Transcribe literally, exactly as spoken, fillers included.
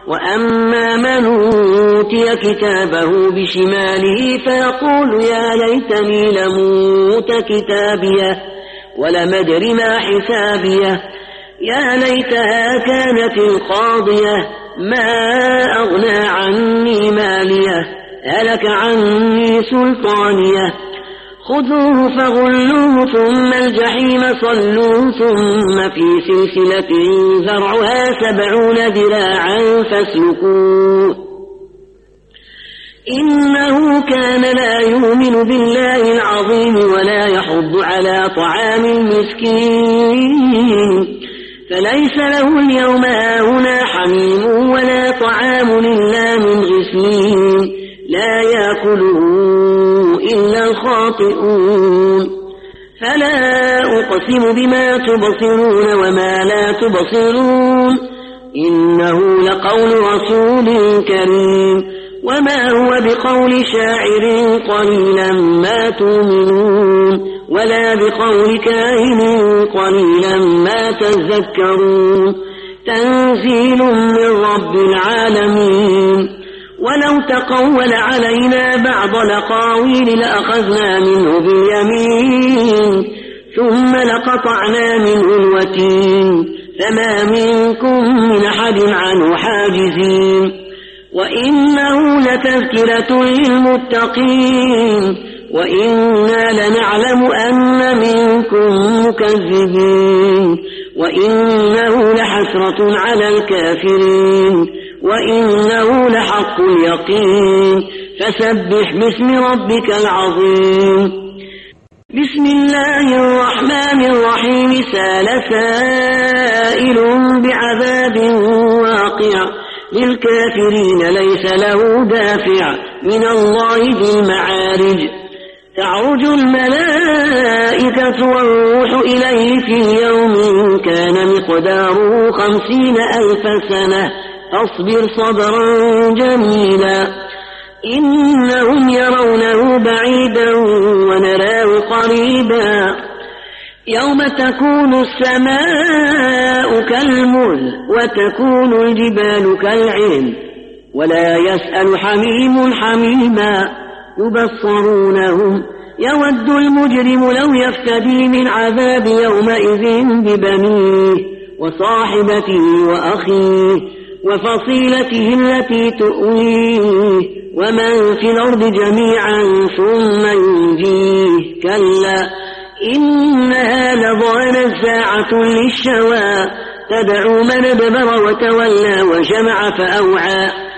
وأما من أوتي كتابه بشماله فيقول يا ليتني لموت كتابيه ولم أدر ما حسابيه يا ليتها كانت القاضية ما أغنى عني ماليه هلك عني سلطانيه خذوه فغلوه ثم الجحيم صلوه ثم في سلسلة ذرعها سبعون ذراعا فاسلكوه إنه كان لا يؤمن بالله العظيم ولا يحض على طعام المسكين فليس له اليوم هاهنا حميم ولا طعام إلا من غسلين لا يأكله إلا الخاطئون فلا أقسم بما تبصرون وما لا تبصرون إنه لقول رسول كريم وما هو بقول شاعر قليلا ما تؤمنون ولا بقول كاهن قليلا ما تذكرون تنزيل من رب العالمين ولو تقول علينا بعض الأقاويل لأخذنا منه باليمين ثم لقطعنا منه الوتين فما منكم من أحد عنه حاجزين وإنه لتذكرة للمتقين وإنا لنعلم أن منكم مكذبين وإنه لحسرة على الكافرين وإنه لحق اليقين فسبح باسم ربك العظيم بسم الله الرحمن الرحيم سال سائل بعذاب واقع للكافرين ليس له دافع من الله ذي المعارج تعرج الملائكة والروح إليه في يوم كان مقداره خمسين ألف سنة فاصبر صبرا جميلا إنهم يرونه بعيدا ونراه قريبا يوم تكون السماء كالمهل وتكون الجبال كالعهن ولا يسأل حميم حميما يبصرونه يود المجرم لو يفتدي من عذاب يومئذ ببنيه وصاحبته وأخيه وفصيلته التي تؤويه ومن في الأرض جميعا ثم ينجيه كلا إنها لظى نزاعة للشوى تدعو من أدبر وتولى وجمع فأوعى